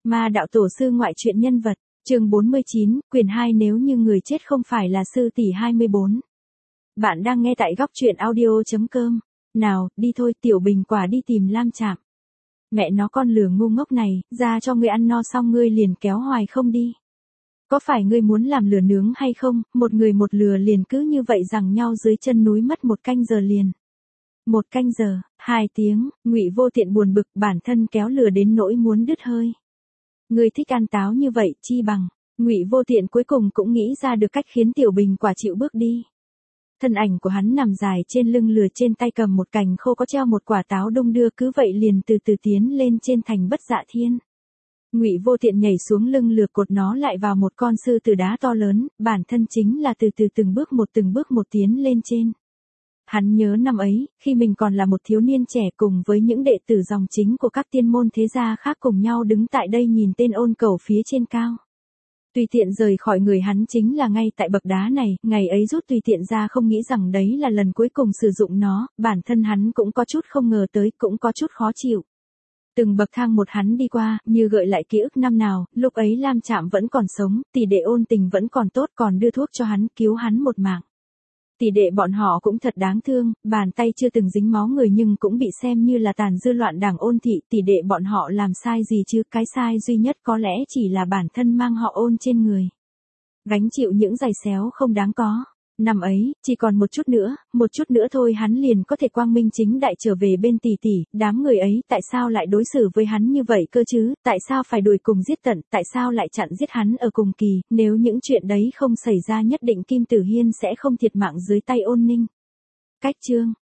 Ma đạo tổ sư ngoại truyện nhân vật, chương 49, quyển 2 nếu như người chết không phải là sư tỷ 24. Bạn đang nghe tại góc truyện audio.com. Nào, đi thôi Tiểu Bình Quả đi tìm Lam Trạm. Mẹ nó con lừa ngu ngốc này, ra cho ngươi ăn no xong ngươi liền kéo hoài không đi. Có phải ngươi muốn làm lừa nướng hay không, một người một lừa liền cứ như vậy giằng nhau dưới chân núi mất 1 canh giờ liền. 1 canh giờ, 2 tiếng, Ngụy Vô Tiện buồn bực bản thân kéo lừa đến nỗi muốn đứt hơi. Ngươi thích ăn táo như vậy chi bằng, Ngụy Vô Tiện cuối cùng cũng nghĩ ra được cách khiến Tiểu Bình Quả chịu bước đi. Thân ảnh của hắn nằm dài trên lưng lừa, trên tay cầm một cành khô có treo một quả táo đung đưa, cứ vậy liền từ từ tiến lên trên thành Bất Dạ Thiên. Ngụy Vô Tiện nhảy xuống lưng lừa, cột nó lại vào một con sư tử đá to lớn, bản thân chính là từ từ từng bước một tiến lên trên. Hắn nhớ năm ấy, khi mình còn là một thiếu niên trẻ cùng với những đệ tử dòng chính của các tiên môn thế gia khác cùng nhau đứng tại đây nhìn tên ôn cẩu phía trên cao. Tùy tiện rời khỏi người hắn chính là ngay tại bậc đá này, ngày ấy rút tùy tiện ra không nghĩ rằng đấy là lần cuối cùng sử dụng nó, bản thân hắn cũng có chút không ngờ tới, cũng có chút khó chịu. Từng bậc thang một hắn đi qua, như gợi lại ký ức năm nào, lúc ấy Lam Trạm vẫn còn sống, tỷ đệ Ôn Tình vẫn còn tốt, còn đưa thuốc cho hắn, cứu hắn một mạng. Tỷ đệ bọn họ cũng thật đáng thương, bàn tay chưa từng dính máu người nhưng cũng bị xem như là tàn dư loạn đảng Ôn thị, tỷ đệ bọn họ làm sai gì chứ, cái sai duy nhất có lẽ chỉ là bản thân mang họ Ôn trên người. Gánh chịu những giày xéo không đáng có. Năm ấy, chỉ còn một chút nữa thôi hắn liền có thể quang minh chính đại trở về bên tỷ tỷ, đám người ấy tại sao lại đối xử với hắn như vậy cơ chứ, tại sao phải đuổi cùng giết tận, tại sao lại chặn giết hắn ở cùng kỳ, nếu những chuyện đấy không xảy ra nhất định Kim Tử Hiên sẽ không thiệt mạng dưới tay Ôn Ninh. Cách chương,